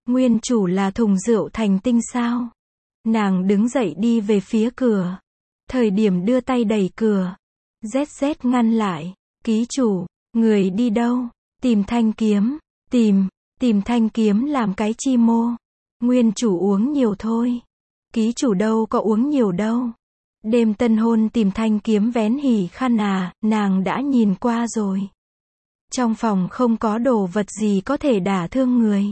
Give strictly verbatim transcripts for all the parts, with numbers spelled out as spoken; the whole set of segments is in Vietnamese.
Nguyên chủ là thùng rượu thành tinh sao? Nàng đứng dậy đi về phía cửa. Thời điểm đưa tay đẩy cửa, dét dét ngăn lại. Ký chủ, người đi đâu? Tìm thanh kiếm. Tìm, tìm thanh kiếm làm cái chi mô? Nguyên chủ uống nhiều thôi. Ký chủ đâu có uống nhiều đâu. Đêm tân hôn tìm thanh kiếm vén hỉ khăn à, nàng đã nhìn qua rồi. Trong phòng không có đồ vật gì có thể đả thương người.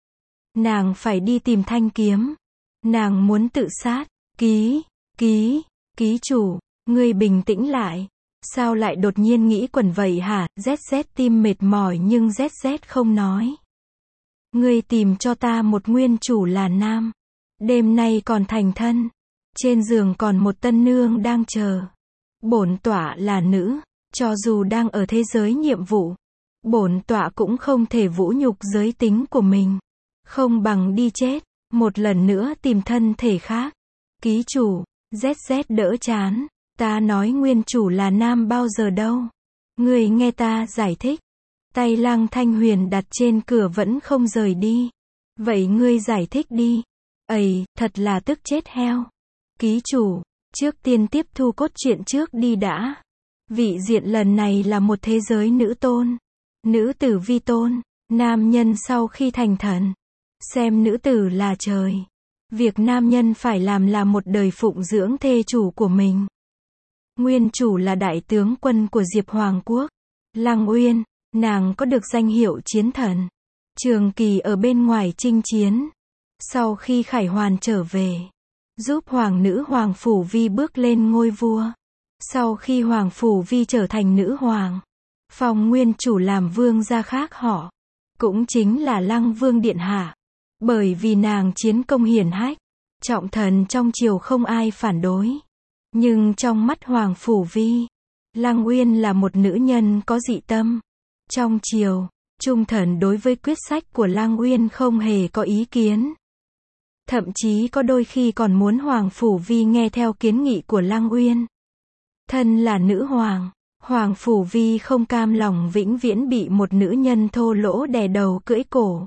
Nàng phải đi tìm thanh kiếm. Nàng muốn tự sát. Ký, ký, ký chủ, ngươi bình tĩnh lại. Sao lại đột nhiên nghĩ quẩn vậy hả? dét dét tim mệt mỏi nhưng dét dét không nói. Ngươi tìm cho ta một nguyên chủ là nam. Đêm nay còn thành thân. Trên giường còn một tân nương đang chờ. Bổn tọa là nữ. Cho dù đang ở thế giới nhiệm vụ, bổn tọa cũng không thể vũ nhục giới tính của mình. Không bằng đi chết. Một lần nữa tìm thân thể khác. Ký chủ, dét dét đỡ chán. Ta nói nguyên chủ là nam bao giờ đâu. Người nghe ta giải thích. Tay Lăng Thanh Huyền đặt trên cửa vẫn không rời đi. Vậy ngươi giải thích đi. Ầy, thật là tức chết heo. Ký chủ, trước tiên tiếp thu cốt truyện trước đi đã. Vị diện lần này là một thế giới nữ tôn. Nữ tử vi tôn. Nam nhân sau khi thành thần, xem nữ tử là trời. Việc nam nhân phải làm là một đời phụng dưỡng thê chủ của mình. Nguyên chủ là đại tướng quân của Diệp Hoàng Quốc. Lăng Uyên, nàng có được danh hiệu chiến thần. Trường kỳ ở bên ngoài chinh chiến. Sau khi Khải Hoàn trở về, giúp Hoàng nữ Hoàng Phủ Vi bước lên ngôi vua. Sau khi Hoàng Phủ Vi trở thành nữ hoàng, phong nguyên chủ làm vương gia khác họ. Cũng chính là Lăng Vương Điện Hạ. Bởi vì nàng chiến công hiển hách, trọng thần trong triều không ai phản đối. Nhưng trong mắt Hoàng Phủ Vi, Lăng Uyên là một nữ nhân có dị tâm. Trong triều, trung thần đối với quyết sách của Lăng Uyên không hề có ý kiến. Thậm chí có đôi khi còn muốn Hoàng Phủ Vi nghe theo kiến nghị của Lăng Uyên. Thân là nữ hoàng, Hoàng Phủ Vi không cam lòng vĩnh viễn bị một nữ nhân thô lỗ đè đầu cưỡi cổ.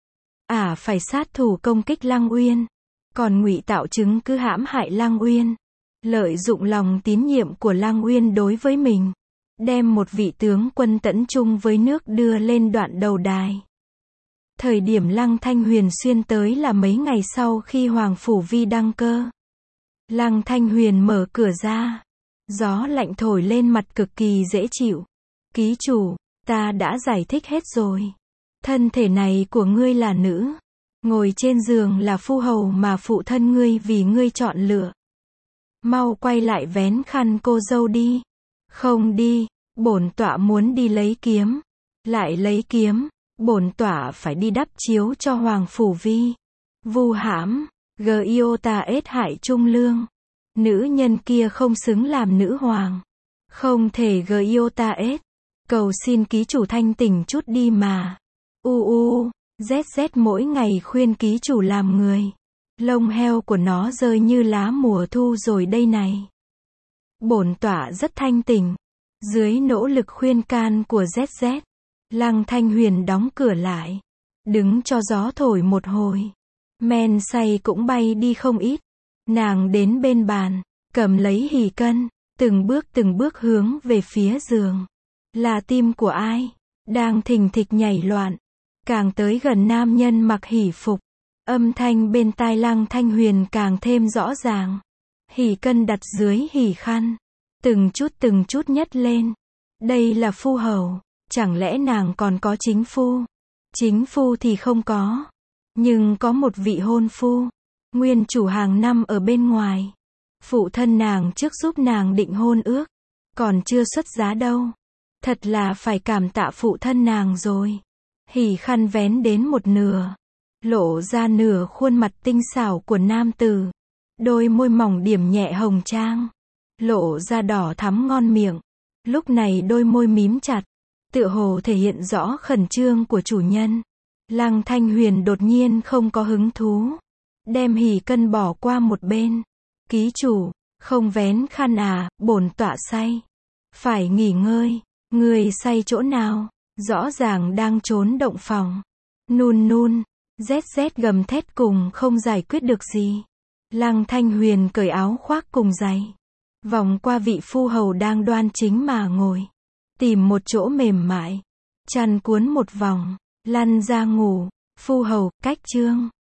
Ả à, phải sát thủ công kích Lăng Uyên, còn ngụy tạo chứng cứ hãm hại Lăng Uyên, lợi dụng lòng tín nhiệm của Lăng Uyên đối với mình, đem một vị tướng quân tẫn trung với nước đưa lên đoạn đầu đài. Thời điểm Lăng Thanh Huyền xuyên tới là mấy ngày sau khi Hoàng Phủ Vi đăng cơ. Lăng Thanh Huyền mở cửa ra, gió lạnh thổi lên mặt cực kỳ dễ chịu. Ký chủ, ta đã giải thích hết rồi. Thân thể này của ngươi là nữ. Ngồi trên giường là phu hầu mà phụ thân ngươi vì ngươi chọn lựa. Mau quay lại vén khăn cô dâu đi. Không đi, bổn tọa muốn đi lấy kiếm. Lại lấy kiếm, bổn tọa phải đi đắp chiếu cho Hoàng Phủ Vi. Vu hãm, Giota ết hại trung lương. Nữ nhân kia không xứng làm nữ hoàng. Không thể Giota ết. Cầu xin ký chủ thanh tỉnh chút đi mà. U u, dét dét mỗi ngày khuyên ký chủ làm người. Lông heo của nó rơi như lá mùa thu rồi đây này. Bổn tọa rất thanh tỉnh. Dưới nỗ lực khuyên can của dét dét, Lăng Thanh Huyền đóng cửa lại. Đứng cho gió thổi một hồi. Men say cũng bay đi không ít. Nàng đến bên bàn, cầm lấy hỉ cân, từng bước từng bước hướng về phía giường. Là tim của ai? Đang thình thịch nhảy loạn. Càng tới gần nam nhân mặc hỉ phục, âm thanh bên tai Lăng Thanh Huyền càng thêm rõ ràng. Hỉ cân đặt dưới hỉ khăn, từng chút từng chút nhấc lên. Đây là phu hầu, chẳng lẽ nàng còn có chính phu? Chính phu thì không có, nhưng có một vị hôn phu. Nguyên chủ hàng năm ở bên ngoài. Phụ thân nàng trước giúp nàng định hôn ước, còn chưa xuất giá đâu. Thật là phải cảm tạ phụ thân nàng rồi. Hỉ khăn vén đến một nửa, lộ ra nửa khuôn mặt tinh xảo của nam tử. Đôi môi mỏng điểm nhẹ hồng trang, lộ ra đỏ thắm ngon miệng. Lúc này đôi môi mím chặt, tựa hồ thể hiện rõ khẩn trương của chủ nhân. Lăng Thanh Huyền đột nhiên không có hứng thú, đem hỉ cân bỏ qua một bên. Ký chủ, không vén khăn à, bổn tọa say. Phải nghỉ ngơi. Người say chỗ nào? Rõ ràng đang trốn động phòng. Nun nun, Rét rét gầm thét cùng không giải quyết được gì. Lăng Thanh Huyền cởi áo khoác cùng giày. Vòng qua vị phu hầu đang đoan chính mà ngồi. Tìm một chỗ mềm mại. Chăn cuốn một vòng. Lăn ra ngủ. Phu hầu, cách chương.